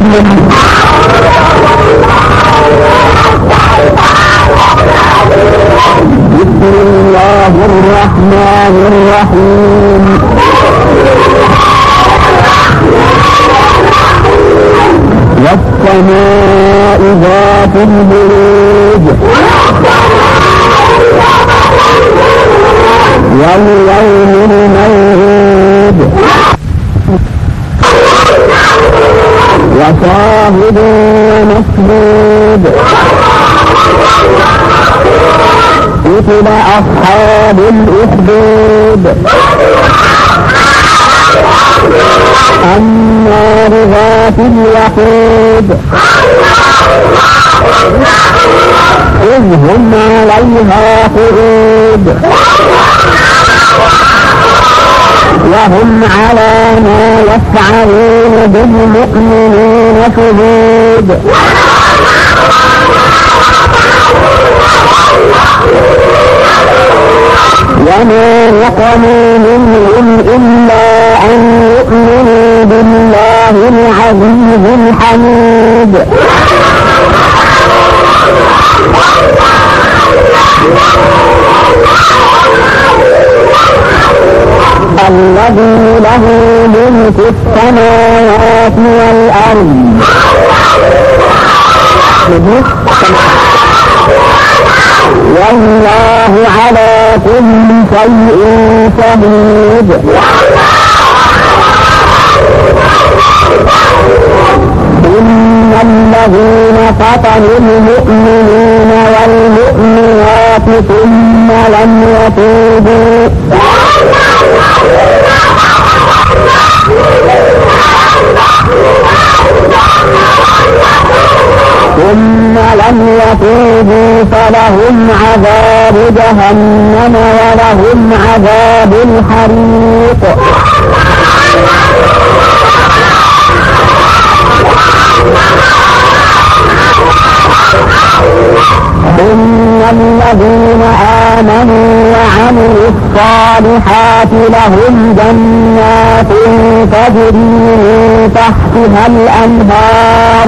بسم الله الرحمن الرحيم. والسماء ذات البروج واليوم الموعود وشاهد ومشهود. قتل أصحاب الأخدود النار ذات الوقود إذ هم عليها قعود وهم على ما يفعلون بالمؤمنين شهود. وما نقموا منهم إلا أن يؤمنوا بالله العزيز الحميد الذي له ملك السماوات والأرض والله على كل شيء شهيد. إن الذين فتنوا المؤمنين والمؤمنات ثم لم يتوبوا فلهم عذاب جهنم ولهم عذاب الحريق. إن الذين آمنوا وعملوا الصالحات لهم جنات تجري من تحتها الأنهار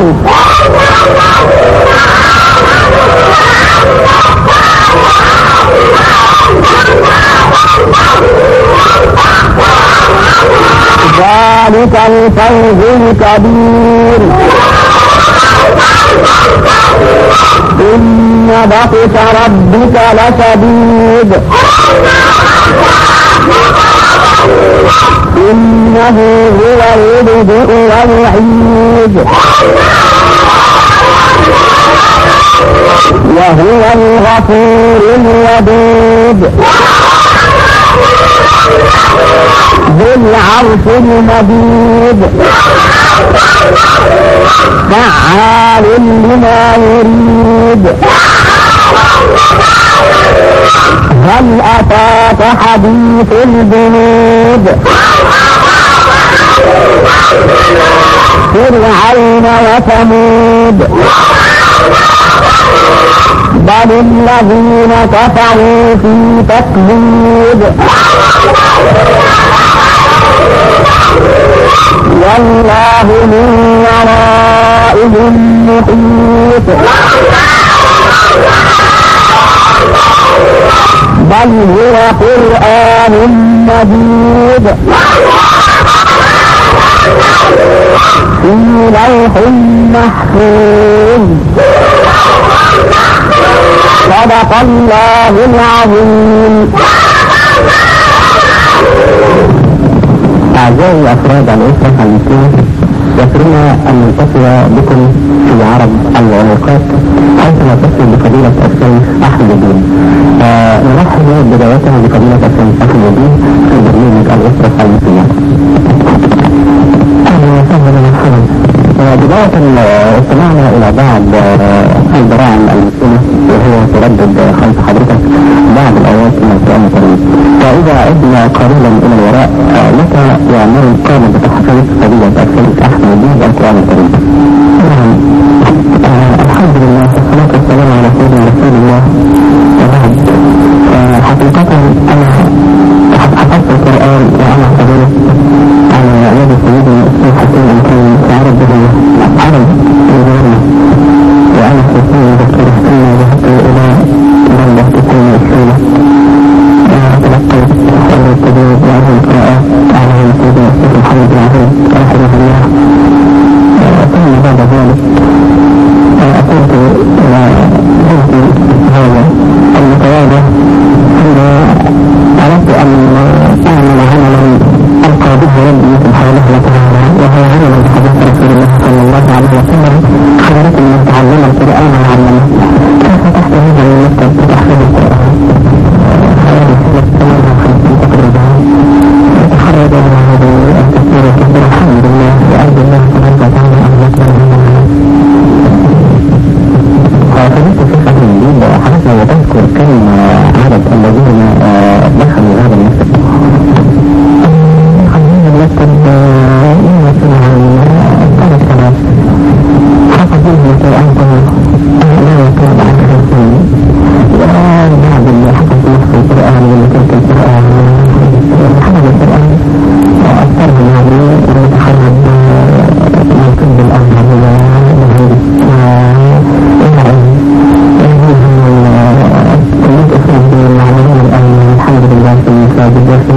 ذلك الفوز الكبير. إن بطش ربك لشديد إنه هو يبدئ ويعيد وهو الغفور الودود ذو العرش المجيد فعال لما يريد. هل أتاك حديث الجنود فرعون وثمود بل الذين كفروا في تكذيب والله من ورائهم محيط بل هو قرآن مجيد في لوح محفوظ. صدق الله العظيم. أعزائي أفراد الأسرة المسلمة، يسرنا أن نلتقي بكم في عرض العلاقات حيث نتصل بفضيلة الشيخ أحمد الدين. نرحب بداية بفضيلة الشيخ أحمد الدين في برنامج الأسرة المسلمة. أهلا وسهلا ومرحبا. بداية استمعنا إلى بعض البراعم المسلمة وهي تردد خلف حضرتك بعض الآيات من القرآن الكريم. فإذا عدنا قليلا إلى الوراء متى يعمل القائمة بتحقيق قضية الشيخ أحمد الدين بالقرآن الكريم؟ الحمد لله والصلاة والسلام على سيدنا رسول الله. وبعد حقيقة أنا حفظت القرآن وأنا أعتبره على يد سيدنا الشيخ حسين أن كان يعرض به عرضا إسماعيل رحمه الله. ثم بعد ذلك أتيت إلى بيتي هذا المتواضع عندما أردت أن أعمل عملا ألقى به ربي سبحانه وتعالى، وهو عمل بحديث رسول الله صلى الله عليه وسلم: خيركم من تعلم القرآن وعلمه. ففتحت هذا المكتب لتحفيظ القرآن حوالي سنة 58 تقريبا، وتخرج من هذه التفسير الكبير الحمد لله، وأرجو الله تبارك وتعالى أن يكرمنا. فجئت في هذا الجيل وحرصنا وتذكر كم عدد الذين دخلوا هذا المكتب. خلينا المكتب يمثل عن 3 سنوات، حفظ منه القرآن كله لا يقرب عن 50، وبعد اللي حفظ نفس القرآن وترك القرآن حفظ القرآن أكثر من هذه المتخرج من طب الأزهر ومهندس كلية أسرة المعلمين الآن الحمد لله في المساجد وفي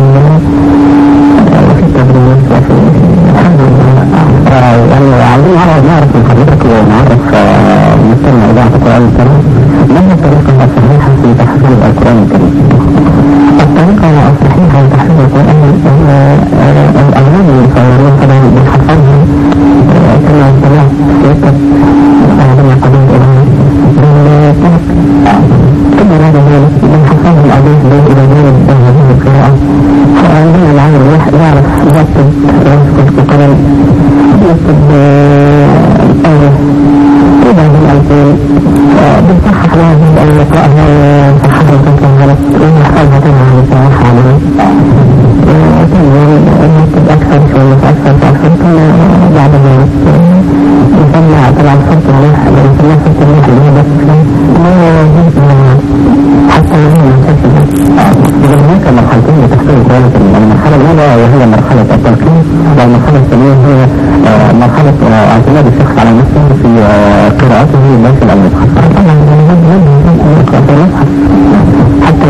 التدريس وفي الحمد لله. يعني عايزين نعرف من حضرتك ونعرف مستمع إذاعة القرآن الكريم ما هي الطريقة الصحيحة في تحفيظ القرآن الكريم؟ الطريقة الصحيحة في تحفيظ القرآن هي الأولاد المصورين طبعا بنحفظهم كما سمعت سيادتك عندما قدمت إليه بالطرق كل هذا ذلك بنحفظهم الأولاد إلى جانب هذه القراءة. فعندما العمل يعرف يكتب القرآن، يكتب الآية وبعد الألفين بنصحح هذه الآية يقرأها ويصححها وتنكر غلط ويحفظها طبعا ويصححها عليه. نكتب أكثر شوية فأكثر ثم بعد ذلك نسمع طبعا صوت الله ونسمع صوت الله اللي هو بس ما يجب حتى يجب المسلسل. إذا هناك مرحلتين لتحصيل القرآن الكريم، المرحلة الأولى وهي مرحلة التلقين، والمرحلة الثانية هي مرحلة اعتماد الشخص على نفسه في قراءته ليس المصحف. طبعا يجب أن يقرأ في المصحف حتى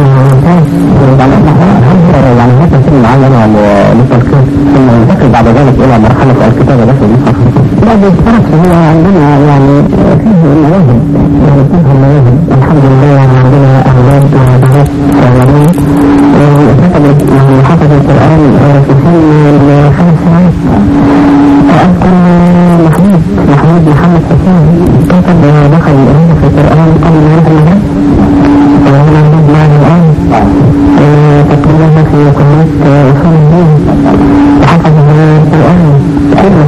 يعني هذا سن معينة للتلقين، ثم ينتقل بعد ذلك إلى مرحلة الكتابة داخل المصحف. بعد الشرط هو عندنا يعني فيه مواهب، يعني فيه مواهب الحمد لله. يعني عندنا أولاد وبنات صغيرين حفظ القرآن في سن 5 سنوات. أذكر محمود محمد حسين كتب دخل الأمين في القرآن قبل ما ينزل المدرسة، وهو موجود معنا الآن تقريبا في كلية أصول الدين، وحفظ القرآن كله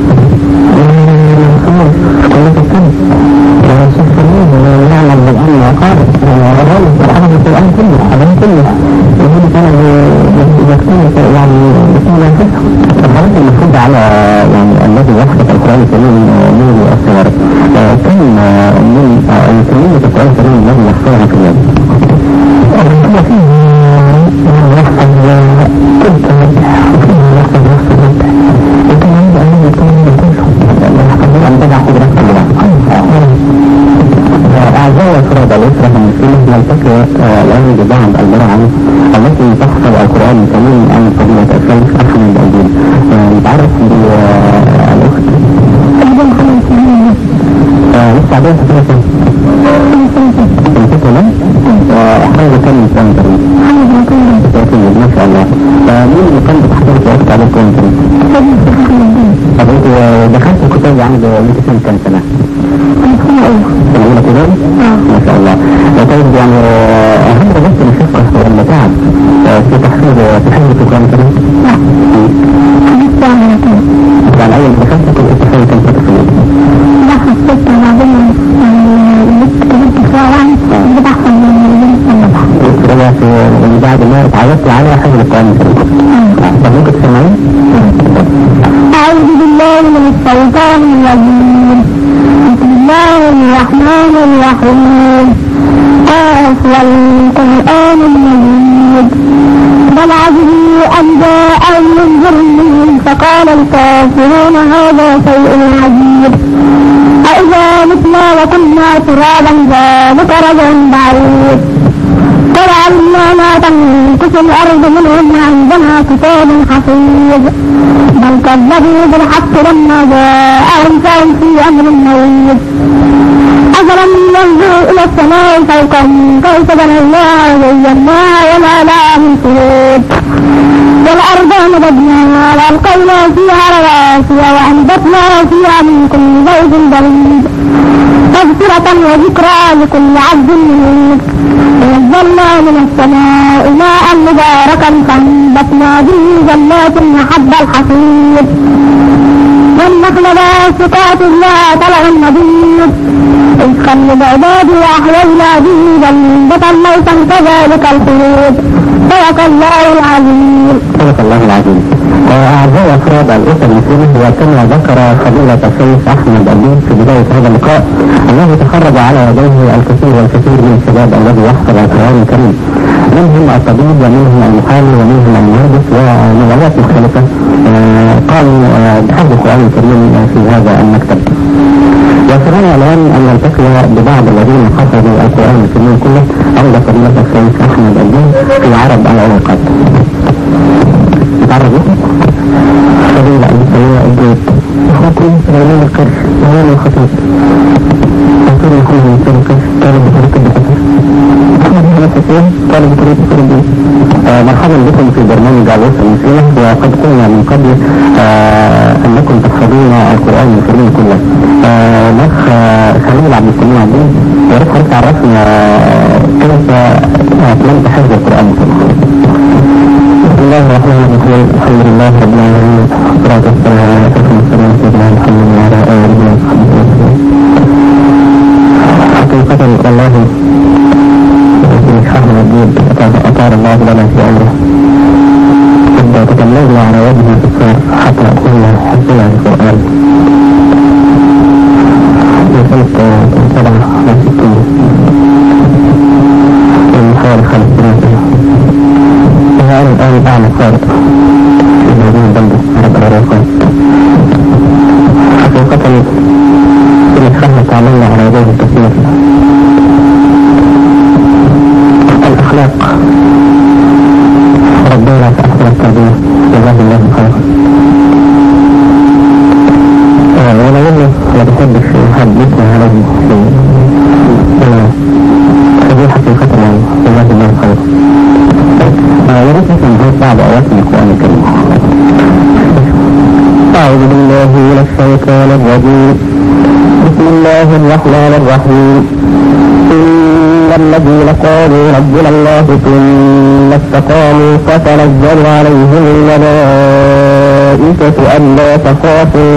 من كلية الطب والشيخ سليم ويعلم بالأمن وقارئ وحفظ القرآن كله يقول كان يكتب يعني بسم الله الفتح. الحالات المفروض على يعني الذي يحفظ القرآن الكريم من الصغار كم من كمية القرآن الكريم الذي يحفظها في اليوم؟ هو فيه يحفظ كل وفيه يحفظ نفس الوقت، وكان يجب أن يكون كله يحفظ أن تدع قدرات الله. أعزائي الفرد الأسرة المسلمة نلتقي الآن ببعض البراعم التي تحفظ القرآن الكريم عن فضيلة الشيخ أحمد الدين. نتعرف بالأخت لسه عدوها سنة أحمد كم كان كريم ما شاء الله. مين اللي كان بتحضرك وقت على القرآن الكريم؟ طب انت دخلت الكتاب عند سنة كم سنة؟ سنة كده؟ ما شاء الله. طيب يعني هل رجعت مشقة ولا تعب في تحفيظ القرآن الكريم؟ يعني أول ما دخلت كنت تحفيظ كم تحفيظ؟ لا حفظت بعدين كتبت شوية بتحفظ من بعد ما اتعودت على حفظ القرآن الكريم. طب ممكن تسمعين؟ أعوذ بالله من الشيطان الرجيم. بسم الله الرحمن الرحيم. قاف والقرآن المجيد بل عجبوا أن جاءهم منذر منهم فقال الكافرون هذا شيء عجيب أإذا متنا وكنا ترابا ذلك رجع بعيد ولقد علمنا ما تنقص الأرض منهم وعندنا كتاب حفيظ بل كذبوا بالحق لما جاءهم فهم في أمر مريض أفلم ينظروا إلى السماء فوقهم كيف بنيناها وزيناها وما لها من فروج والأرض مددناها وألقينا فيها رواسي وأنبتنا فيها من كل زوج بريد تذكرة وذكرى لكل عبد منيب ونزلنا من السماء ماء مباركا فأنبتنا به جنات وحب الحصيد والنخل باسقات لها طلع نضيد رزقا للعباد وأحيينا به بلدة ميتا كذلك الخلود صدق الله العظيم. صدق الله العظيم. أعزائي أفراد الأسرة المسلمة، وكما ذكر فضيلة الشيخ أحمد أبيض في بداية هذا اللقاء أنه تخرج على يديه الكثير والكثير من الشباب الذي يحفظ القرآن الكريم، منهم الطبيب ومنهم المحامي ومنهم المهندس ومجالات مختلفة قاموا بحفظ القرآن الكريم في هذا المكتب. وسرنا الآن أن نلتقي ببعض الذين حفظوا القرآن الكريم كله عند فضيلة الشيخ أحمد أبيض في عرب الأوقات. تعرفوا؟ فضيلة المسلمة الجيد أخوكم سليمان القرش سليمان الخطيب أخوكم يكون من سليمان القرش طالب بطريق الدكتور أحمد محمد حسين طالب بطريق الدكتور. مرحبا بكم في برنامج الأسرة المسلمة. وقد قلنا من قبل أنكم تحفظون القرآن الكريم كله. الأخ خليل عبد السميع الدين، يا ريت حضرتك تعرفنا كيف أتممت حفظ القرآن الكريم. بسم الله الرحمن الرحيم. الحمد لله رب العالمين، والصلاة والسلام على أشرف المرسلين سيدنا محمد وعلى آله وصحبه وسلم. حقيقة والله الشيخ أحمد أبيض أطال الله لنا في أمره، قد تكلمنا على وجه الكفار حتى أكون حفظنا القرآن في سنة 67 من حوالي 5 سنين. أنا الآن أعمل خارق في هذه البلدة عرب الأوقات. حقيقة في الخهر تعملنا على يديه الكثير. الأخلاق ربنا فأحسن التربية، جزاه الله خيرا. وأنا منه ما بحبش حد يسمع عليه هذه حقيقة يعني، جزاه الله خيرا. يا ريت نسمع بعض آيات من القرآن الكريم. أعوذ بالله من الشيطان الرجيم. بسم الله الرحمن الرحيم. إن الذين قالوا ربنا الله ثم استقاموا فتنزل عليهم الملائكة ألا تخافوا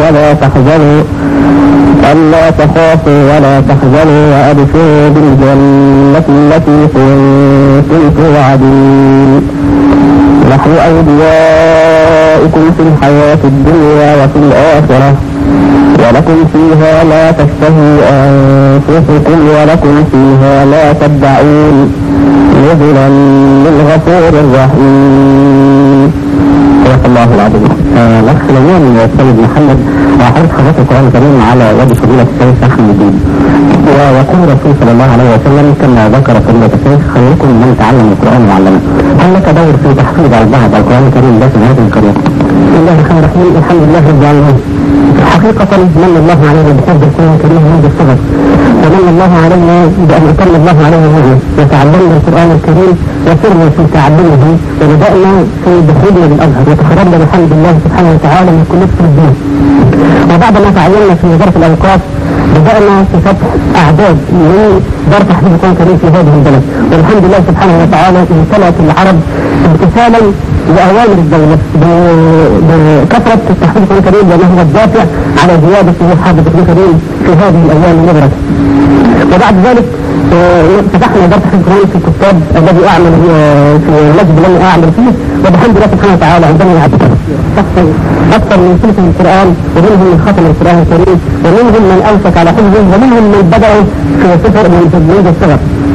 ولا تحزنوا وأبشروا بالجنة التي كنتم توعدون نحن أولياؤكم في الحياة الدنيا وفي الآخرة ولكم فيها ما تشتهي أنفسكم ولكم فيها ما تدعون نزلا من غفور رحيم. صدق الله العظيم. الأخ سليمان السيد محمد حضرتك حفظت القرآن الكريم على يد فضيلة الشيخ أحمد الدين، ويقول الرسول صلى الله عليه وسلم كما ذكر فضيلة الشيخ خيركم من تعلم القرآن وعلمه. هل لك دور في تحفيظ البعض القرآن الكريم ده في هذه القرية؟ بسم الله الرحمن الرحيم. الحمد لله رب العالمين. حقيقة من الله علينا بحفظ القرآن الكريم منذ الصغر، ومن الله علينا بأن أتم الله علينا نعمة وتعلمنا القرآن الكريم وسرنا في تعلمه وبدأنا في دخولنا بالأزهر وتخرجنا بحمد الله سبحانه وتعالى من كل الدين. وبعد ما تعلمنا في وزارة الأوقاف بدأنا في فتح أعداد من دار تحفيظ القرآن الكريم في هذه البلد، والحمد لله سبحانه وتعالى امتلأت العرب امتثالا لأوامر الدولة بكثرة تحفيظ القرآن الكريم، لأنه هو الدافع على زيادة حفظ القرآن الكريم في هذه الأيام المباركة. وبعد ذلك فتحنا دار تحفيظ القرآن في الكتاب الذي أعمل في المسجد الذي أعمل فيه، وبحمد الله سبحانه وتعالى عندنا شخصا أكثر من ثلث القرآن، ومنهم من ختم القرآن الكريم، ومنهم من أمسك على حفظه، ومنهم من بدأوا في سفر منذ الصغر.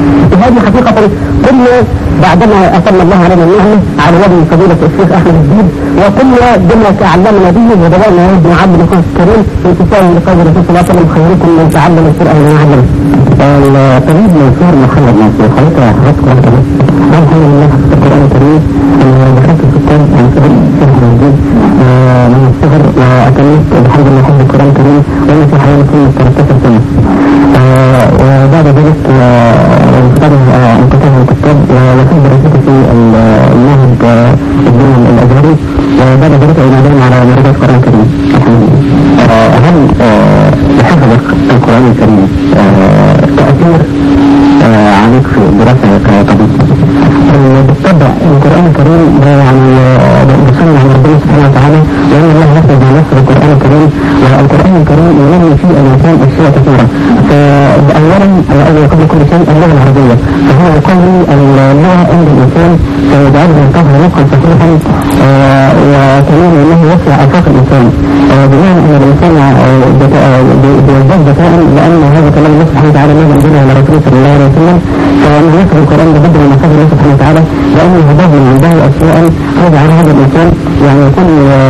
هذه حقيقة كنا بعدما أتم الله علينا النعمة على يد فضيلة الشيخ أحمد الدين، وكنا بما تعلمنا به وبدأنا نعلم القرآن الكريم امتثالا لقول الرسول صلى الله عليه وسلم خيركم من تعلم القرآن ويعلمه. الطبيب منصور محمد منصور خليك حضرتك الكريم الحمد لله في القرآن الكريم دخلت في الكتاب عن سبيل الشيخ الجديد من الصغر وأتميت الحمد لله حفظ القرآن الكريم وأنا في حياتي 13 سنة. وبعد ذلك انقطاع الكتاب وكنت درستي في المعهد الديني الأزهري، وبعد ذلك أعلن على مدرسة القرآن الكريم. هل لحفظ القرآن الكريم تأثير عليك في الدراسة كطبيب؟ بالطبع القرآن الكريم يعني بسنة عن ربنا سبحانه وتعالى، لأن الله يفرض على نفسه القرآن الكريم، والقرآن الكريم ينمي فيه الإنسان أشياء كثيرة. فأولا قبل كل شيء اللغة العربية، فهو يقوي اللغة عند الإنسان فيجعله ينتهي نطقا صحيحا، وكمان أنه يوسع آفاق الإنسان بمعنى أن الإنسان بيزداد ذكاء، لأن هذا كلام الله سبحانه وتعالى الذي أنزله على رسوله صلى الله عليه وسلم. فمن يفهم القرآن بقدر ما فهم الله سبحانه وتعالى، لأنه هداه من عنده أشياء هذا على هذا الإنسان يعني يكون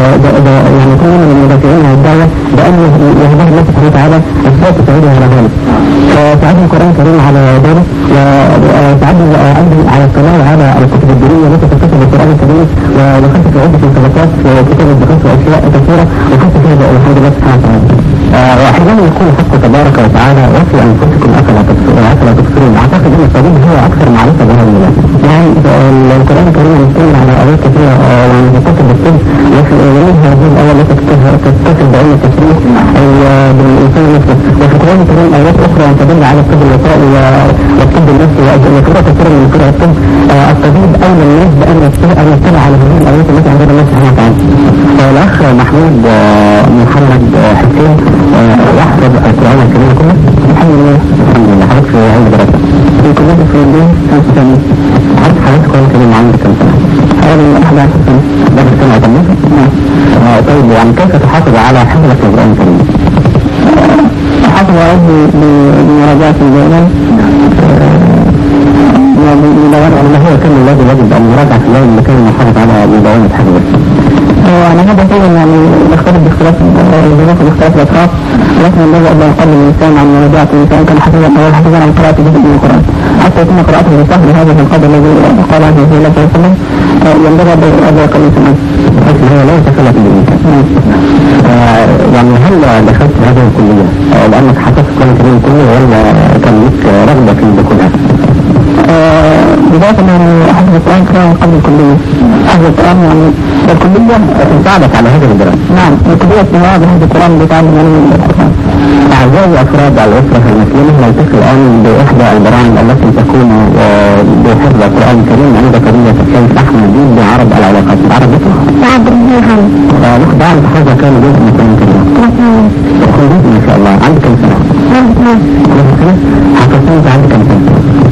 من المدافعين عن الدعوة، بأنه يهداه الله سبحانه وتعالى أشياء تساعده على ذلك. فساعد القرآن الكريم على ذلك، وساعد أيضا على الاطلاع على الكتب الدينية التي تتصل بالقرآن الكريم، ودخلت في عدة مسابقات في كتاب الدقات وأشياء كثيرة وكنت فيها الحمد لله سبحانه وتعالى. وحينما يقول حق تبارك وتعالى وفي أنفسكم أفلا تبصرون، أعتقد أن الطبيب هو أكثر معرفة بهذا الموضوع. يعني القرآن الكريم يتكلم على آيات كثيرة يعني في كتب الطب، ومنها هذه الآية التي تتصل بعلم التشريح أو بالإنسان نفسه، وفي القرآن الكريم آيات أخرى تدل على الطب الوقائي والطب النفسي وأدلة كثيرة من فرع الطب. الطبيب أولى الناس بأن يطلع على هذه الآيات التي عندنا الله سبحانه وتعالى. الأخ محمود محمد حسين يحفظ القرآن الكريم كله الحمد لله. حضرتك في هذه الدراسة في كلية الفلسفة 5 سنين. حضرتك القرآن الكريم عندك كم سنة؟ حوالي 11 سنة. بعد سنة أتمت؟ طيب يعني كيف تحافظ على حفظك القرآن الكريم؟ أحافظ عليه بمراجعة الجيلة وبدوام على ما هو كان الذي يجب أن يراجع في الليل لكي نحافظ على مداومة حفظه. أنا هذا شيء يعني يختلف باختلاف الظروف واختلاف الأطراف، ولكن الذي أبدأ يقلل الإنسان عن مراجعة الإنسان كان حفظا عن قراءة جزء من القرآن حتى يكون قراءته بسهل. هذا في القدر الذي قال عنه رسول الله صلى الله عليه وسلم ينبغي أن يقل الإنسان لكن هو ليس سهلة بالإنسان. يعني هل دخلت هذه الكلية لأنك حفظت القرآن الكريم كله ولا كان لك رغبة في دخولها؟ بداية أن أحفظ القرآن كان قبل الكلية. حفظ القرآن يعني الكلية تساعدك على هذا الدراسة. نعم الكلية استمرار بحفظ القرآن بتعلم يعني القرآن. أعزائي أفراد الأسرة المسلمة نلتقي الآن بإحدى البرامج التي تكون بحفظ القرآن الكريم عند فضيلة الشيخ أحمد الدين بعرض العلاقات العربية. نعم ناخذ بعض حفظ كان جزء من القرآن الكريم. ما شاء الله. عندك كم سنة؟ حفظت أنت عندك كم سنة؟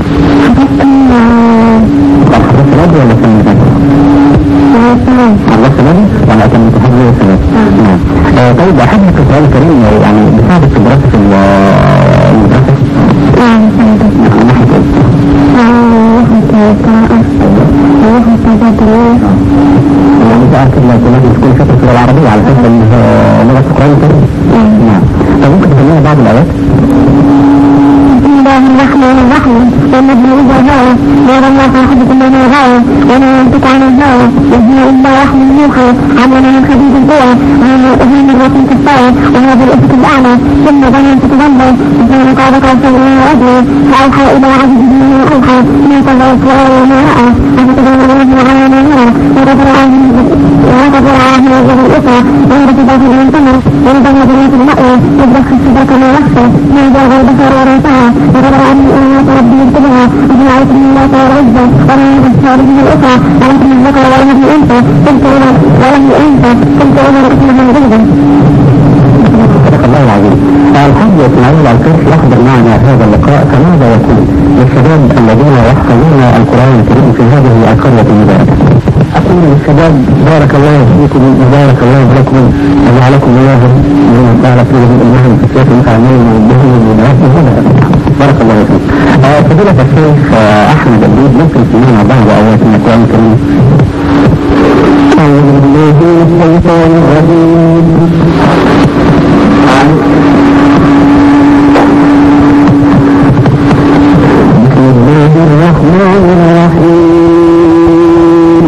حفظت نادي ولا سنة؟ حفظت نادي ولا أتمت حفظه سنة؟ نعم. طيب أحبك القرآن الكريم يعني بساعدك في الدراسة في المدرسة؟ نعم من ناحية إيه؟ يعني سألت الله تكون شكل في العربية على أساس لغة القرآن الكريم؟ نعم. طيب ممكن تسمينا بعض الآيات؟ بسم الله الرحمن الرحيم. والنبي إذا هوى نور الله أحدكم من الهوى وما ينطق عن الهوى يهدي إلا وحي يوحى علم من خبيث القوى وهي من رسول كفاية وهذا الأفق الأعلى ثم ظننت تظلم فكان قال قوسين وأدنى فأوحى إلى عبده ما أوحى ما تضع القرآن وما رأى أفتدعون الله على ما يرى ورفع عنه وجه الأخرى ويرد ذات الأنتمى ونبغى بنات المأوى يدخل الصدق ما يخفى ما جاء البشر ورفعها ورفع عني آيات ربي يكتبها وجعلت من الله والعزة ولا يبشر به الأخرى ولكن الذكر ولم الأنثى قلت أنا اسمها جدا. صدق الله العظيم. الحج إسماعيل الكرش يحضر معنا هذا اللقاء، فماذا يكون للشباب الذين يحفظون القرآن الكريم في هذه القرية المباركة؟ أقول للشباب بارك الله فيكم وبارك الله لكم وجعلكم الله من بارك لهم إلهم في الشيخ المتعاملين وبهم من الناس هنا بارك الله فيك. فضيلة الشيخ أحمد الدين ممكن تسمعنا بعض آيات من القرآن الكريم؟ أعوذ بالله من الشيطان الرجيم. بسم الله الرحمن الرحيم.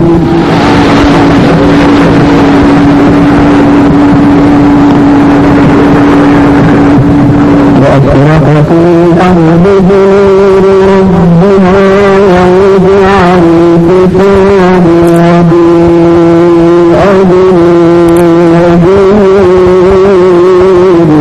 وأشرقت الأرض بنور ربها ووضع الكتاب وجيء بالنبيين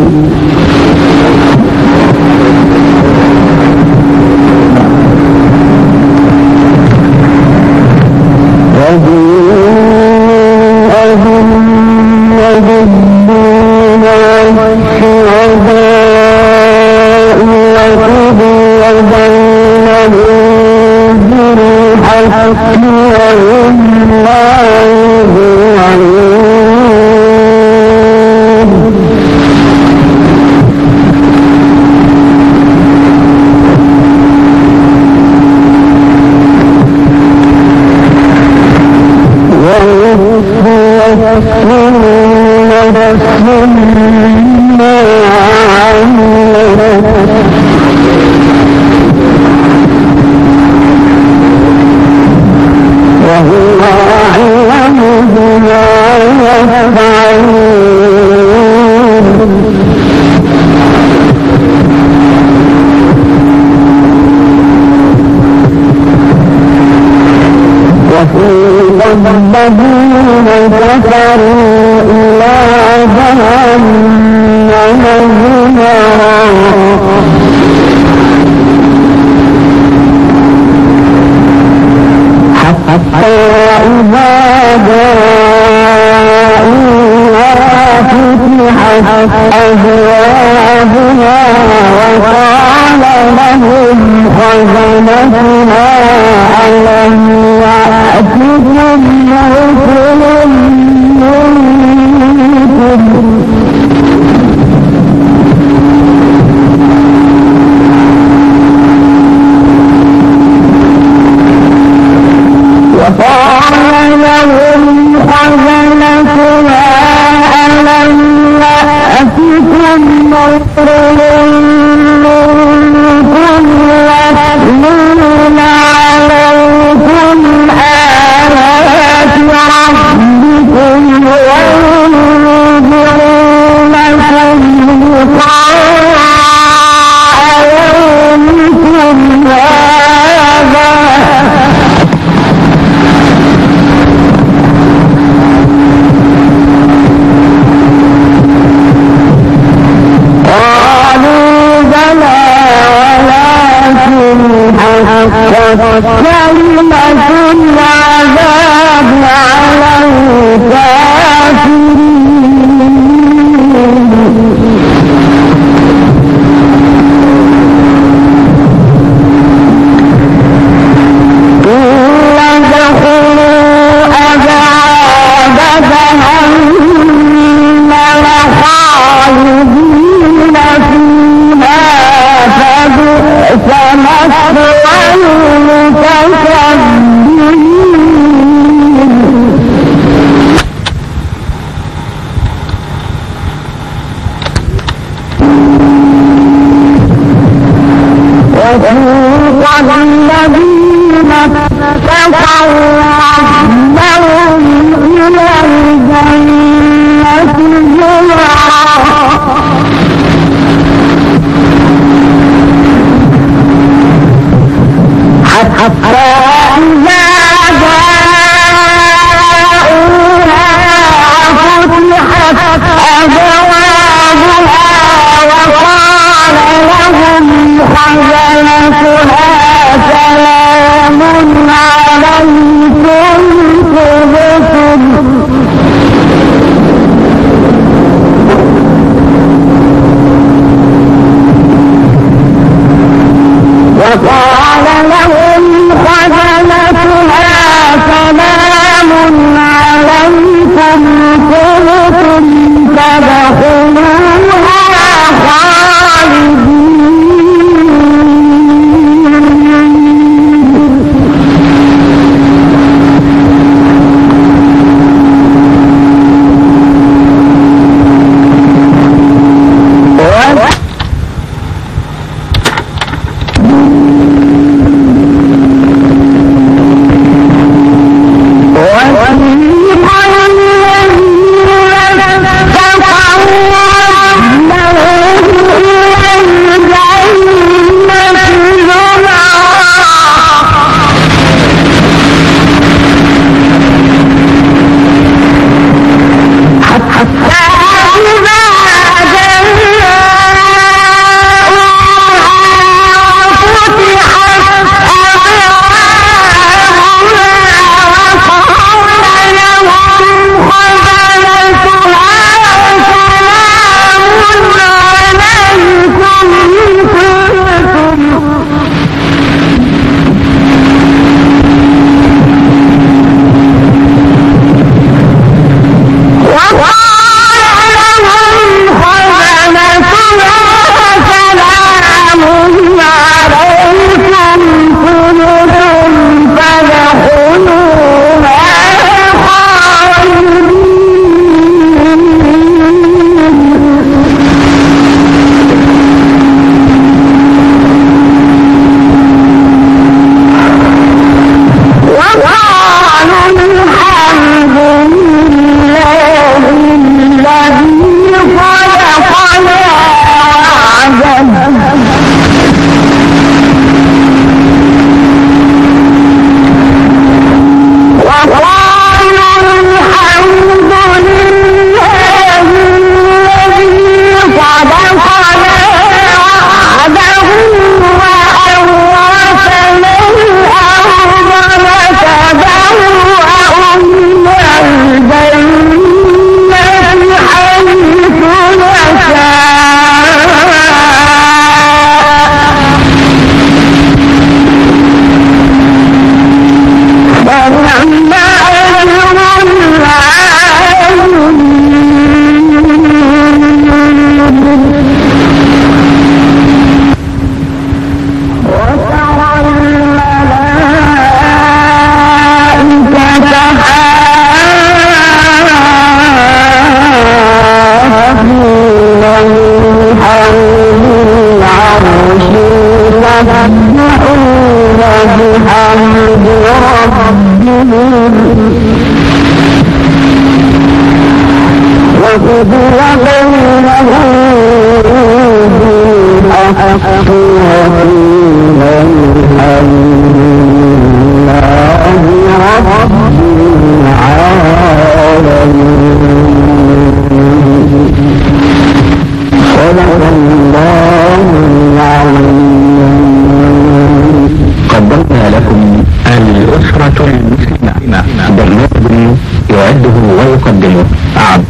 قدمنا لكم الأسرة المسلمة، برنامج يعده ويقدمه عبد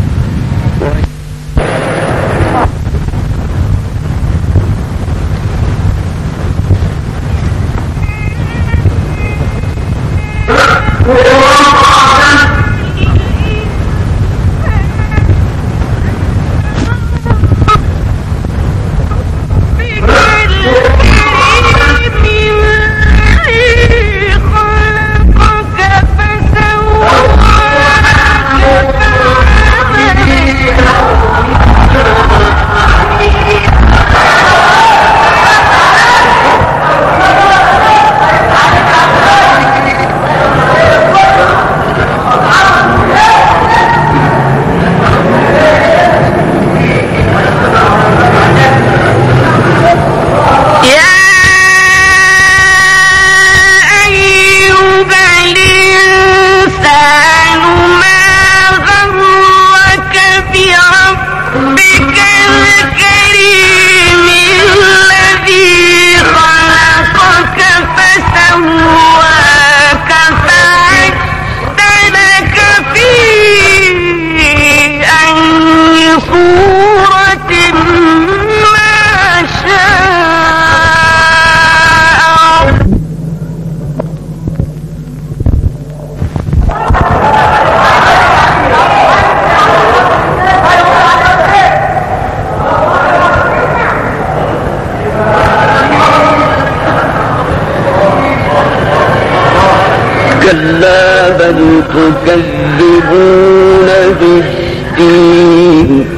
كلا بل تكذبون بالدين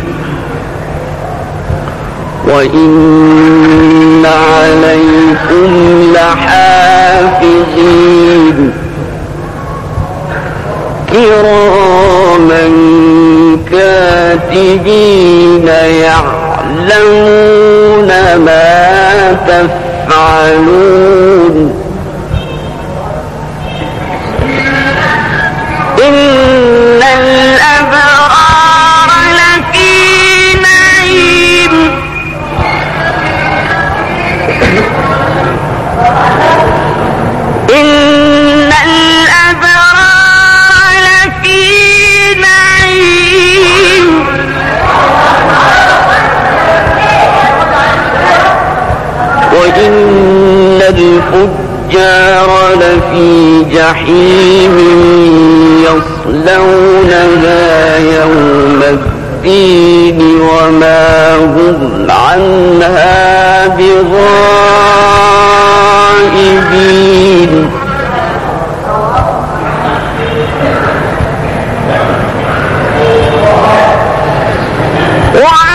وإن عليكم لحافظين كراما كاتبين يعلمون ما تفعلون إن الأبرار لفي نعيم إن الأبرار لفي نعيم وإن الفجار لفي جحيم يصلونها يوم الدين وما هم عنها بغائبين وعلى